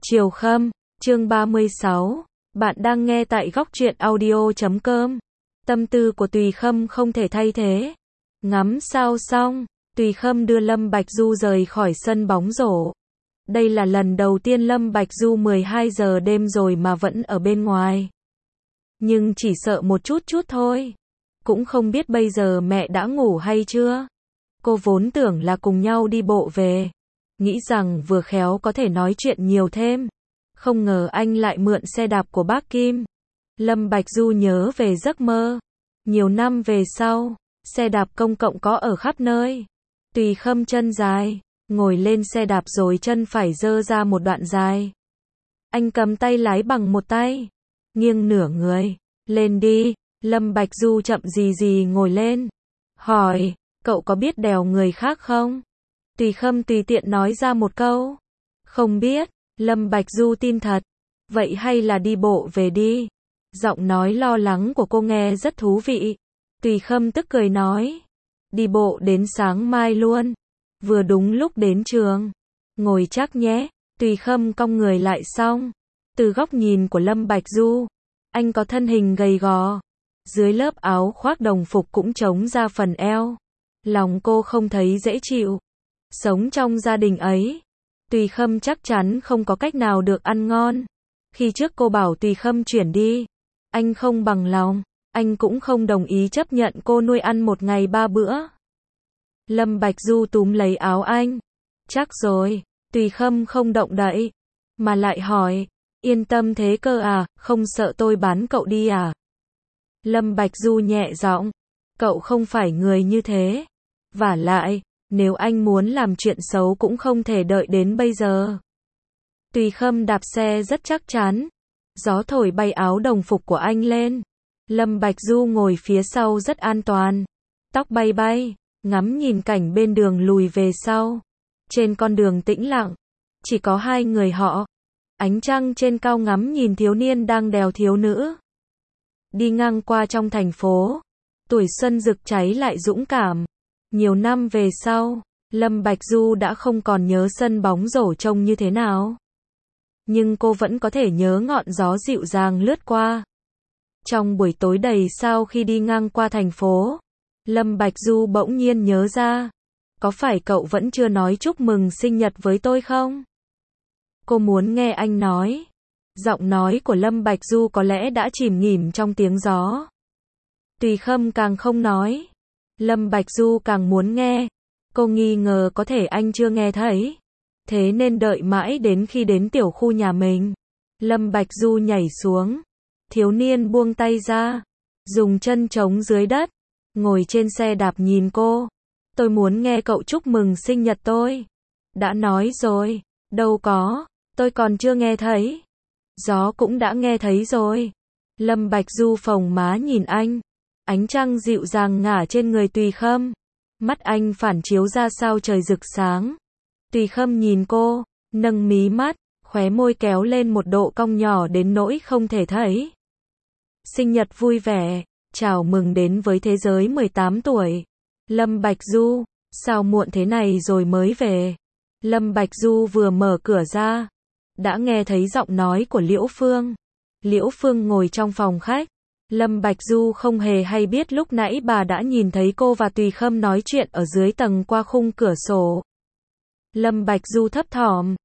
Chiều Khâm, chương 36. Bạn đang nghe tại góc truyện audio.com. Tâm tư của Tùy Khâm không thể thay thế. Ngắm sao xong, Tùy Khâm đưa Lâm Bạch Du rời khỏi sân bóng rổ. Đây là lần đầu tiên Lâm Bạch Du 12 giờ đêm rồi mà vẫn ở bên ngoài. Nhưng chỉ sợ một chút thôi. Cũng không biết bây giờ mẹ đã ngủ hay chưa. Cô vốn tưởng là cùng nhau đi bộ về. Nghĩ rằng vừa khéo có thể nói chuyện nhiều thêm. Không ngờ anh lại mượn xe đạp của bác Kim. Lâm Bạch Du nhớ về giấc mơ. Nhiều năm về sau, xe đạp công cộng có ở khắp nơi. Tùy Khâm chân dài, ngồi lên xe đạp rồi chân phải giơ ra một đoạn dài. Anh cầm tay lái bằng một tay, nghiêng nửa người. Lên đi. Lâm Bạch Du chậm gì ngồi lên. Hỏi, cậu có biết đèo người khác không? Tùy Khâm tùy tiện nói ra một câu. Không biết. Lâm Bạch Du tin thật. Vậy hay là đi bộ về đi. Giọng nói lo lắng của cô nghe rất thú vị. Tùy Khâm tức cười nói. Đi bộ đến sáng mai luôn. Vừa đúng lúc đến trường. Ngồi chắc nhé. Tùy Khâm cong người lại xong. Từ góc nhìn của Lâm Bạch Du, anh có thân hình gầy gò. Dưới lớp áo khoác đồng phục cũng trống ra phần eo. Lòng cô không thấy dễ chịu. Sống trong gia đình ấy, Tùy Khâm chắc chắn không có cách nào được ăn ngon. Khi trước cô bảo Tùy Khâm chuyển đi, anh không bằng lòng, anh cũng không đồng ý chấp nhận cô nuôi ăn một ngày 3 bữa. Lâm Bạch Du túm lấy áo anh. Chắc rồi. Tùy Khâm không động đậy, mà lại hỏi, yên tâm thế cơ à, không sợ tôi bán cậu đi à? Lâm Bạch Du nhẹ giọng, cậu không phải người như thế. Vả lại, nếu anh muốn làm chuyện xấu cũng không thể đợi đến bây giờ. Tùy Khâm đạp xe rất chắc chắn. Gió thổi bay áo đồng phục của anh lên. Lâm Bạch Du ngồi phía sau rất an toàn. Tóc bay bay, ngắm nhìn cảnh bên đường lùi về sau. Trên con đường tĩnh lặng, chỉ có hai người họ. Ánh trăng trên cao ngắm nhìn thiếu niên đang đèo thiếu nữ. Đi ngang qua trong thành phố, tuổi xuân rực cháy lại dũng cảm. Nhiều năm về sau, Lâm Bạch Du đã không còn nhớ sân bóng rổ trông như thế nào. Nhưng cô vẫn có thể nhớ ngọn gió dịu dàng lướt qua. Trong buổi tối đầy sao khi đi ngang qua thành phố, Lâm Bạch Du bỗng nhiên nhớ ra. Có phải cậu vẫn chưa nói chúc mừng sinh nhật với tôi không? Cô muốn nghe anh nói. Giọng nói của Lâm Bạch Du có lẽ đã chìm nghỉm trong tiếng gió. Tùy Khâm càng không nói. Lâm Bạch Du càng muốn nghe. Cô nghi ngờ có thể anh chưa nghe thấy. Thế nên đợi mãi đến khi đến tiểu khu nhà mình. Lâm Bạch Du nhảy xuống. Thiếu niên buông tay ra. Dùng chân trống dưới đất. Ngồi trên xe đạp nhìn cô. Tôi muốn nghe cậu chúc mừng sinh nhật tôi. Đã nói rồi. Đâu có. Tôi còn chưa nghe thấy. Gió cũng đã nghe thấy rồi. Lâm Bạch Du phồng má nhìn anh. Ánh trăng dịu dàng ngả trên người Tùy Khâm. Mắt anh phản chiếu ra sao trời rực sáng. Tùy Khâm nhìn cô, nâng mí mắt, khóe môi kéo lên một độ cong nhỏ đến nỗi không thể thấy. Sinh nhật vui vẻ, chào mừng đến với thế giới 18 tuổi. Lâm Bạch Du, sao muộn thế này rồi mới về? Lâm Bạch Du vừa mở cửa ra, đã nghe thấy giọng nói của Liễu Phương. Liễu Phương ngồi trong phòng khách. Lâm Bạch Du không hề hay biết lúc nãy bà đã nhìn thấy cô và Tùy Khâm nói chuyện ở dưới tầng qua khung cửa sổ. Lâm Bạch Du thấp thỏm.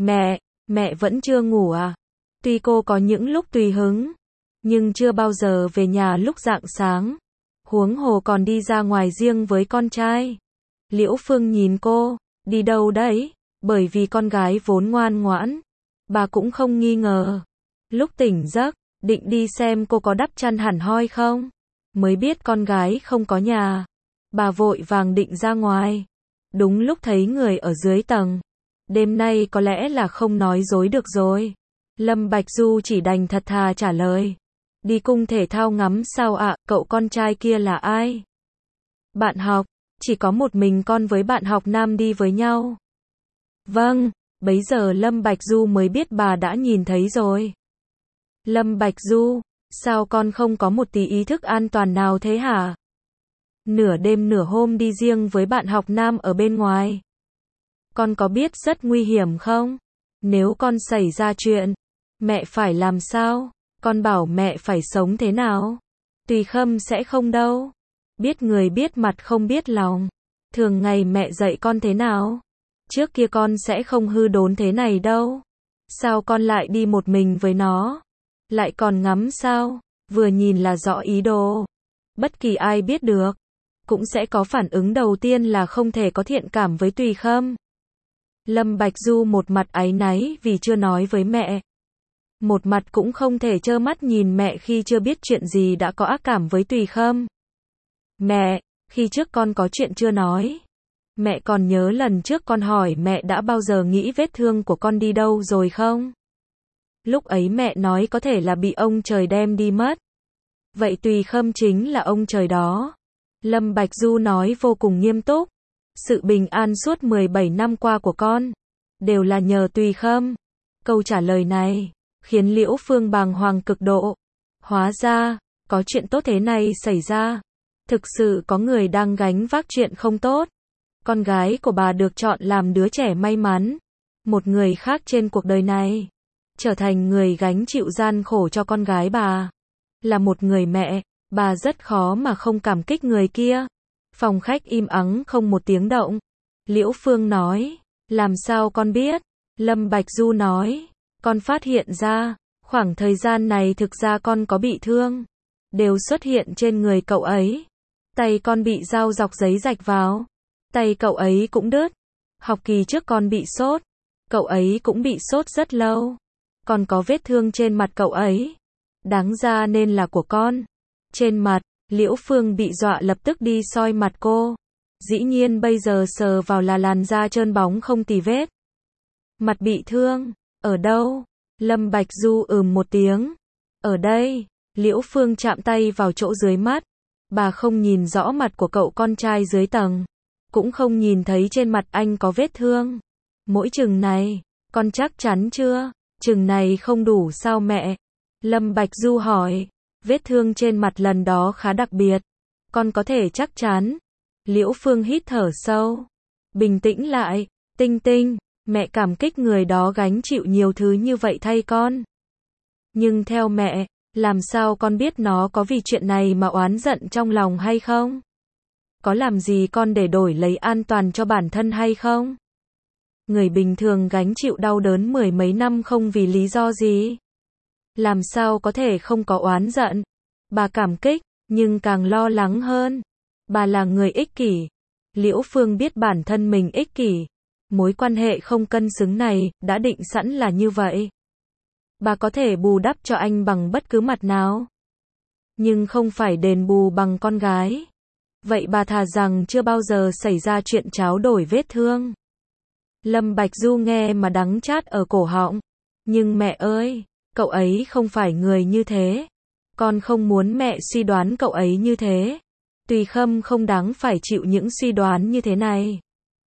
Mẹ vẫn chưa ngủ à? Tuy cô có những lúc tùy hứng, nhưng chưa bao giờ về nhà lúc rạng sáng. Huống hồ còn đi ra ngoài riêng với con trai. Liễu Phương nhìn cô, đi đâu đấy? Bởi vì con gái vốn ngoan ngoãn, bà cũng không nghi ngờ. Lúc tỉnh giấc, định đi xem cô có đắp chăn hẳn hoi không? Mới biết con gái không có nhà. Bà vội vàng định ra ngoài. Đúng lúc thấy người ở dưới tầng. Đêm nay có lẽ là không nói dối được rồi. Lâm Bạch Du chỉ đành thật thà trả lời. Đi cung thể thao ngắm sao ạ, cậu con trai kia là ai? Bạn học, chỉ có một mình con với bạn học nam đi với nhau. Vâng, bấy giờ Lâm Bạch Du mới biết bà đã nhìn thấy rồi. Lâm Bạch Du, sao con không có một tí ý thức an toàn nào thế hả? Nửa đêm nửa hôm đi riêng với bạn học nam ở bên ngoài. Con có biết rất nguy hiểm không? Nếu con xảy ra chuyện, mẹ phải làm sao? Con bảo mẹ phải sống thế nào? Tùy Khâm sẽ không đâu. Biết người biết mặt không biết lòng. Thường ngày mẹ dạy con thế nào? Trước kia con sẽ không hư đốn thế này đâu. Sao con lại đi một mình với nó? Lại còn ngắm sao? Vừa nhìn là rõ ý đồ. Bất kỳ ai biết được, cũng sẽ có phản ứng đầu tiên là không thể có thiện cảm với Tùy Khâm. Lâm Bạch Du một mặt áy náy vì chưa nói với mẹ. Một mặt cũng không thể trơ mắt nhìn mẹ khi chưa biết chuyện gì đã có ác cảm với Tùy Khâm. Mẹ, khi trước con có chuyện chưa nói. Mẹ còn nhớ lần trước con hỏi mẹ đã bao giờ nghĩ vết thương của con đi đâu rồi không? Lúc ấy mẹ nói có thể là bị ông trời đem đi mất. Vậy Tùy Khâm chính là ông trời đó. Lâm Bạch Du nói vô cùng nghiêm túc. Sự bình an suốt 17 năm qua của con, đều là nhờ Tùy Khâm. Câu trả lời này, khiến Liễu Phương bàng hoàng cực độ. Hóa ra, có chuyện tốt thế này xảy ra. Thực sự có người đang gánh vác chuyện không tốt. Con gái của bà được chọn làm đứa trẻ may mắn. Một người khác trên cuộc đời này, trở thành người gánh chịu gian khổ cho con gái bà. Là một người mẹ, bà rất khó mà không cảm kích người kia. Phòng khách im ắng không một tiếng động. Liễu Phương nói, làm sao con biết? Lâm Bạch Du nói, con phát hiện ra, khoảng thời gian này thực ra con có bị thương. Đều xuất hiện trên người cậu ấy. Tay con bị dao dọc giấy rạch vào. Tay cậu ấy cũng đứt. Học kỳ trước con bị sốt. Cậu ấy cũng bị sốt rất lâu. Còn có vết thương trên mặt cậu ấy. Đáng ra nên là của con. Trên mặt, Liễu Phương bị dọa lập tức đi soi mặt cô. Dĩ nhiên bây giờ sờ vào là làn da trơn bóng không tì vết. Mặt bị thương, ở đâu? Lâm Bạch Du một tiếng. Ở đây, Liễu Phương chạm tay vào chỗ dưới mắt. Bà không nhìn rõ mặt của cậu con trai dưới tầng. Cũng không nhìn thấy trên mặt anh có vết thương. Mỗi chừng này, con chắc chắn chưa? Chừng này không đủ sao mẹ? Lâm Bạch Du hỏi. Vết thương trên mặt lần đó khá đặc biệt. Con có thể chắc chắn. Liễu Phương hít thở sâu. Bình tĩnh lại. Tinh Tinh, mẹ cảm kích người đó gánh chịu nhiều thứ như vậy thay con. Nhưng theo mẹ, làm sao con biết nó có vì chuyện này mà oán giận trong lòng hay không? Có làm gì con để đổi lấy an toàn cho bản thân hay không? Người bình thường gánh chịu đau đớn 10 mấy năm không vì lý do gì. Làm sao có thể không có oán giận? Bà cảm kích, nhưng càng lo lắng hơn. Bà là người ích kỷ. Liễu Phương biết bản thân mình ích kỷ. Mối quan hệ không cân xứng này, đã định sẵn là như vậy. Bà có thể bù đắp cho anh bằng bất cứ mặt nào. Nhưng không phải đền bù bằng con gái. Vậy bà thà rằng chưa bao giờ xảy ra chuyện tráo đổi vết thương. Lâm Bạch Du nghe mà đắng chát ở cổ họng. Nhưng mẹ ơi, cậu ấy không phải người như thế. Con không muốn mẹ suy đoán cậu ấy như thế. Tùy Khâm không đáng phải chịu những suy đoán như thế này.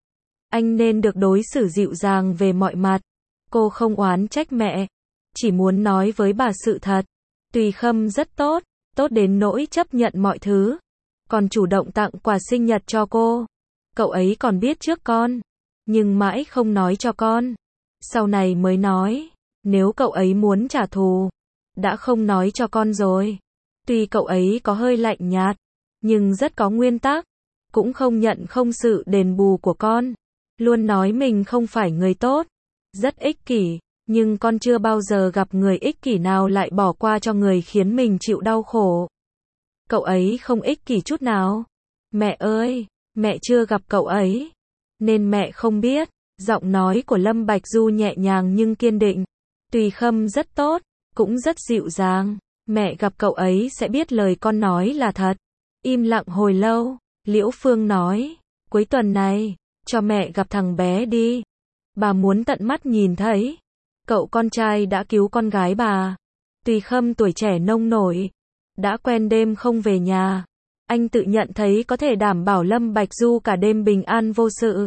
Anh nên được đối xử dịu dàng về mọi mặt. Cô không oán trách mẹ. Chỉ muốn nói với bà sự thật. Tùy Khâm rất tốt. Tốt đến nỗi chấp nhận mọi thứ. Còn chủ động tặng quà sinh nhật cho cô. Cậu ấy còn biết trước con. Nhưng mãi không nói cho con. Sau này mới nói. Nếu cậu ấy muốn trả thù. Đã không nói cho con rồi. Tuy cậu ấy có hơi lạnh nhạt. Nhưng rất có nguyên tắc. Cũng không nhận không sự đền bù của con. Luôn nói mình không phải người tốt. Rất ích kỷ. Nhưng con chưa bao giờ gặp người ích kỷ nào lại bỏ qua cho người khiến mình chịu đau khổ. Cậu ấy không ích kỷ chút nào. Mẹ ơi, mẹ chưa gặp cậu ấy. Nên mẹ không biết. Giọng nói của Lâm Bạch Du nhẹ nhàng nhưng kiên định. Tùy Khâm rất tốt, cũng rất dịu dàng. Mẹ gặp cậu ấy sẽ biết lời con nói là thật. Im lặng hồi lâu, Liễu Phương nói. Cuối tuần này, cho mẹ gặp thằng bé đi. Bà muốn tận mắt nhìn thấy. Cậu con trai đã cứu con gái bà. Tùy Khâm tuổi trẻ nông nổi. Đã quen đêm không về nhà. Anh tự nhận thấy có thể đảm bảo Lâm Bạch Du cả đêm bình an vô sự.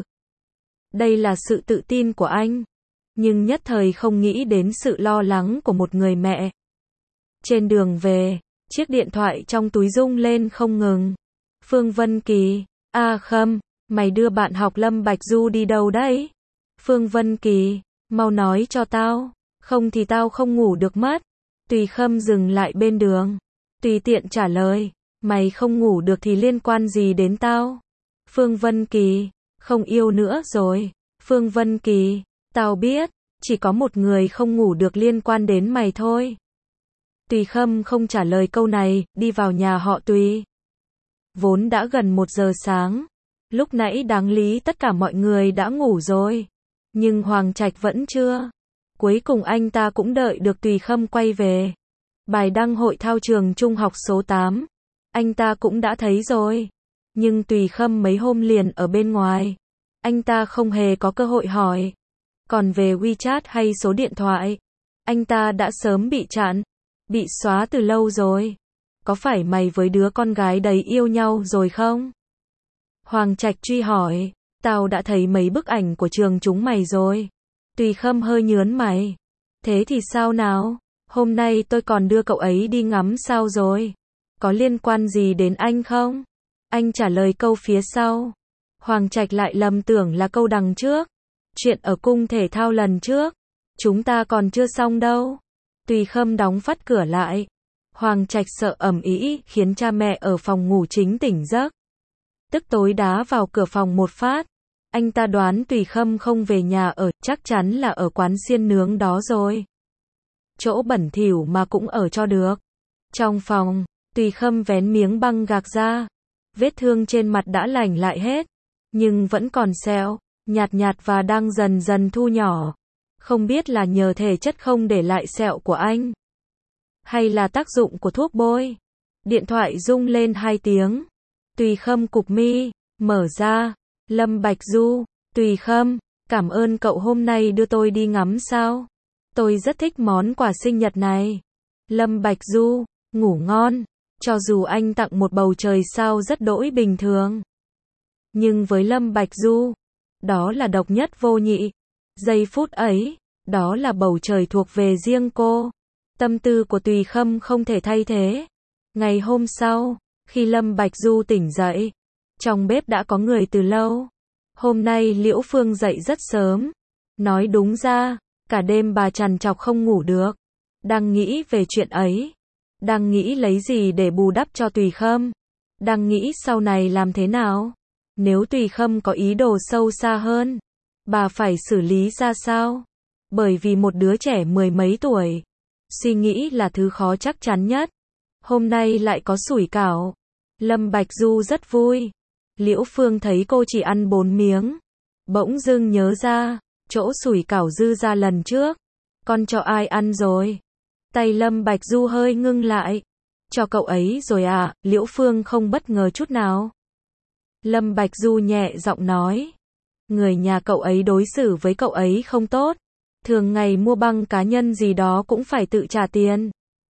Đây là sự tự tin của anh. Nhưng nhất thời không nghĩ đến sự lo lắng của một người mẹ. Trên đường về, chiếc điện thoại trong túi rung lên không ngừng. Phương Vân Kỳ, Khâm, mày đưa bạn học Lâm Bạch Du đi đâu đấy? Phương Vân Kỳ, Mau nói cho tao, không thì tao không ngủ được mất. Tùy Khâm dừng lại bên đường, tùy tiện trả lời, mày không ngủ được thì liên quan gì đến tao? Phương Vân Kỳ, không yêu nữa rồi. Phương Vân Kỳ, tao biết, chỉ có một người không ngủ được liên quan đến mày thôi. Tùy Khâm không trả lời câu này, đi vào nhà họ Tùy. Vốn đã gần 1 giờ sáng, lúc nãy đáng lý tất cả mọi người đã ngủ rồi, nhưng Hoàng Trạch vẫn chưa. Cuối cùng anh ta cũng đợi được Tùy Khâm quay về. Bài đăng hội thao trường trung học số 8, anh ta cũng đã thấy rồi. Nhưng Tùy Khâm mấy hôm liền ở bên ngoài, anh ta không hề có cơ hội hỏi. Còn về WeChat hay số điện thoại, anh ta đã sớm bị chặn, bị xóa từ lâu rồi. Có phải mày với đứa con gái đấy yêu nhau rồi không? Hoàng Trạch truy hỏi, tao đã thấy mấy bức ảnh của trường chúng mày rồi. Tùy Khâm hơi nhớn mày. Thế thì sao nào? Hôm nay tôi còn đưa cậu ấy đi ngắm sao rồi. Có liên quan gì đến anh không? Anh trả lời câu phía sau. Hoàng Trạch lại lầm tưởng là câu đằng trước. Chuyện ở cung thể thao lần trước, chúng ta còn chưa xong đâu. Tùy Khâm đóng phắt cửa lại. Hoàng Trạch sợ ầm ĩ khiến cha mẹ ở phòng ngủ chính tỉnh giấc. Tức tối đá vào cửa phòng một phát. Anh ta đoán Tùy Khâm không về nhà ở, chắc chắn là ở quán xiên nướng đó rồi. Chỗ bẩn thỉu mà cũng ở cho được. Trong phòng, Tùy Khâm vén miếng băng gạc ra. Vết thương trên mặt đã lành lại hết, nhưng vẫn còn sẹo, nhạt nhạt và đang dần dần thu nhỏ. Không biết là nhờ thể chất không để lại sẹo của anh, hay là tác dụng của thuốc bôi. Điện thoại rung lên 2 tiếng. Tùy Khâm cụp mi, mở ra. Lâm Bạch Du, Tùy Khâm, cảm ơn cậu hôm nay đưa tôi đi ngắm sao. Tôi rất thích món quà sinh nhật này. Lâm Bạch Du, ngủ ngon. Cho dù anh tặng một bầu trời sao rất đỗi bình thường, nhưng với Lâm Bạch Du, đó là độc nhất vô nhị. Giây phút ấy, đó là bầu trời thuộc về riêng cô. Tâm tư của Tùy Khâm không thể thay thế. Ngày hôm sau, khi Lâm Bạch Du tỉnh dậy, trong bếp đã có người từ lâu. Hôm nay Liễu Phương dậy rất sớm. Nói đúng ra, cả đêm bà trằn trọc không ngủ được. Đang nghĩ về chuyện ấy. Đang nghĩ lấy gì để bù đắp cho Tùy Khâm. Đang nghĩ sau này làm thế nào. Nếu Tùy Khâm có ý đồ sâu xa hơn, bà phải xử lý ra sao? Bởi vì một đứa trẻ 10 mấy tuổi, suy nghĩ là thứ khó chắc chắn nhất. Hôm nay lại có sủi cảo. Lâm Bạch Du rất vui. Liễu Phương thấy cô chỉ ăn 4 miếng. Bỗng dưng nhớ ra, chỗ sủi cảo dư ra lần trước, con cho ai ăn rồi? Tay Lâm Bạch Du hơi ngưng lại. Cho cậu ấy rồi à? Liễu Phương không bất ngờ chút nào. Lâm Bạch Du nhẹ giọng nói. Người nhà cậu ấy đối xử với cậu ấy không tốt. Thường ngày mua băng cá nhân gì đó cũng phải tự trả tiền.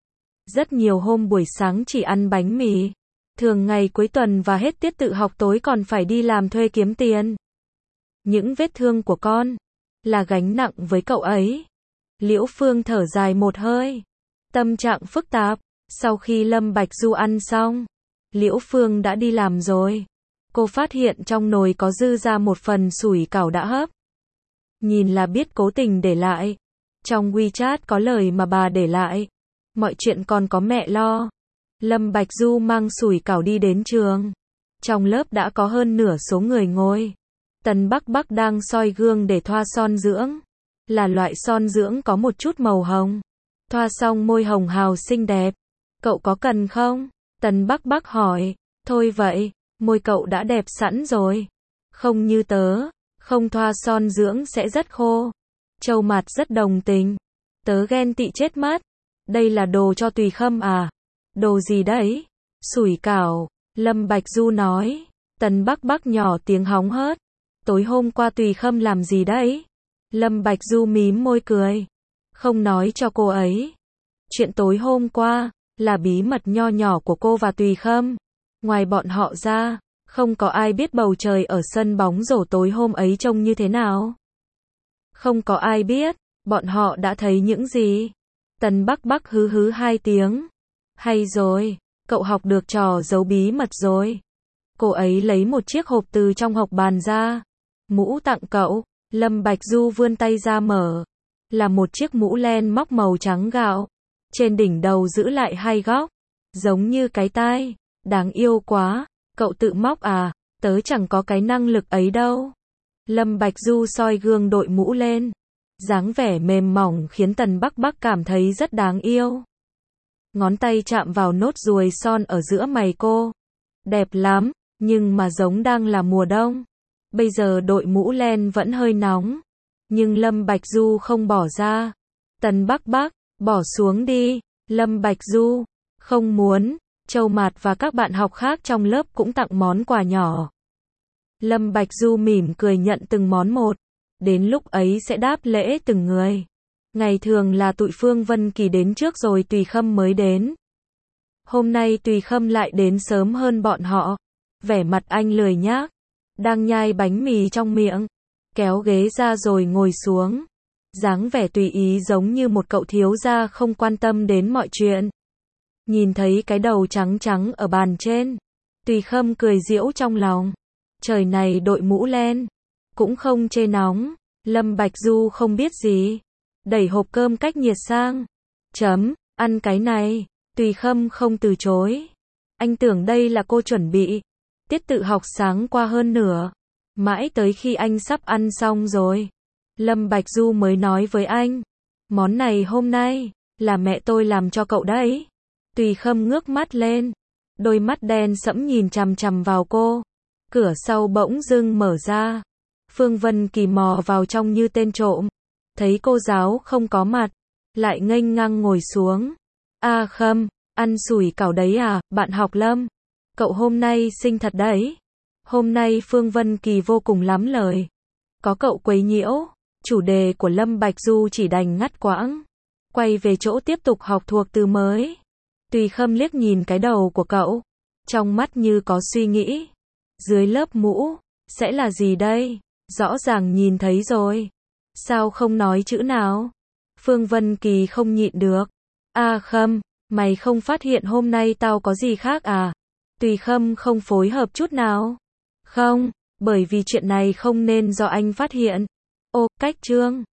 Rất nhiều hôm buổi sáng chỉ ăn bánh mì. Thường ngày cuối tuần và hết tiết tự học tối còn phải đi làm thuê kiếm tiền. Những vết thương của con là gánh nặng với cậu ấy. Liễu Phương thở dài một hơi. Tâm trạng phức tạp. Sau khi Lâm Bạch Du ăn xong, Liễu Phương đã đi làm rồi. Cô phát hiện trong nồi có dư ra một phần sủi cảo đã hấp. Nhìn là biết cố tình để lại. Trong WeChat có lời mà bà để lại. Mọi chuyện còn có mẹ lo. Lâm Bạch Du mang sủi cảo đi đến trường. Trong lớp đã có hơn nửa số người ngồi. Tần Bắc Bắc đang soi gương để thoa son dưỡng. Là loại son dưỡng có một chút màu hồng. Thoa xong môi hồng hào xinh đẹp. Cậu có cần không? Tần Bắc Bắc hỏi. Thôi vậy, môi cậu đã đẹp sẵn rồi. Không như tớ, không thoa son dưỡng sẽ rất khô. Châu Mạt rất đồng tình. Tớ ghen tị chết mất. Đây là đồ cho Tùy Khâm à? Đồ gì đấy? Sủi cảo. Lâm Bạch Du nói. Tần Bắc Bắc nhỏ tiếng hóng hớt. Tối hôm qua Tùy Khâm làm gì đấy? Lâm Bạch Du mím môi cười. Không nói cho cô ấy. Chuyện tối hôm qua là bí mật nho nhỏ của cô và Tùy Khâm. Ngoài bọn họ ra, không có ai biết bầu trời ở sân bóng rổ tối hôm ấy trông như thế nào. Không có ai biết, bọn họ đã thấy những gì. Tần Bắc Bắc hứ hứ 2 tiếng. Hay rồi, cậu học được trò giấu bí mật rồi. Cô ấy lấy một chiếc hộp từ trong hộc bàn ra. Mũ tặng cậu. Lâm Bạch Du vươn tay ra mở. Là một chiếc mũ len móc màu trắng gạo. Trên đỉnh đầu giữ lại hai góc. Giống như cái tai. Đáng yêu quá. Cậu tự móc à? Tớ chẳng có cái năng lực ấy đâu. Lâm Bạch Du soi gương đội mũ lên. Dáng vẻ mềm mỏng khiến Tần Bắc Bắc cảm thấy rất đáng yêu. Ngón tay chạm vào nốt ruồi son ở giữa mày cô. Đẹp lắm, nhưng mà giống đang là mùa đông. Bây giờ đội mũ len vẫn hơi nóng. Nhưng Lâm Bạch Du không bỏ ra. Tần Bắc Bắc, bỏ xuống đi. Lâm Bạch Du, không muốn. Châu Mạt và các bạn học khác trong lớp cũng tặng món quà nhỏ. Lâm Bạch Du mỉm cười nhận từng món một. Đến lúc ấy sẽ đáp lễ từng người. Ngày thường là tụi Phương Vân Kỳ đến trước rồi Tùy Khâm mới đến. Hôm nay Tùy Khâm lại đến sớm hơn bọn họ. Vẻ mặt anh lười nhác. Đang nhai bánh mì trong miệng. Kéo ghế ra rồi ngồi xuống. Dáng vẻ tùy ý giống như một cậu thiếu gia không quan tâm đến mọi chuyện. Nhìn thấy cái đầu trắng trắng ở bàn trên. Tùy Khâm cười giễu trong lòng. Trời này đội mũ len. Cũng không chê nóng. Lâm Bạch Du không biết gì. Đẩy hộp cơm cách nhiệt sang. Ăn cái này. Tùy Khâm không từ chối. Anh tưởng đây là cô chuẩn bị. Tiết tự học sáng qua hơn nửa. Mãi tới khi anh sắp ăn xong rồi. Lâm Bạch Du mới nói với anh. Món này hôm nay, là mẹ tôi làm cho cậu đấy. Tùy Khâm ngước mắt lên. Đôi mắt đen sẫm nhìn chằm chằm vào cô. Cửa sau bỗng dưng mở ra. Phương Vân Kỳ mò vào trong như tên trộm. Thấy cô giáo không có mặt. Lại nghênh ngang ngồi xuống. A Khâm, ăn sủi cảo đấy à, bạn học Lâm. Cậu hôm nay xinh thật đấy. Hôm nay Phương Vân Kỳ vô cùng lắm lời. Có cậu quấy nhiễu. Chủ đề của Lâm Bạch Du chỉ đành ngắt quãng. Quay về chỗ tiếp tục học thuộc từ mới. Tùy Khâm liếc nhìn cái đầu của cậu. Trong mắt như có suy nghĩ. Dưới lớp mũ, sẽ là gì đây? Rõ ràng nhìn thấy rồi. Sao không nói chữ nào? Phương Vân Kỳ không nhịn được. A Khâm, mày không phát hiện hôm nay tao có gì khác à? Tùy Khâm không phối hợp chút nào. Không, bởi vì chuyện này không nên do anh phát hiện. Ô, cách chương.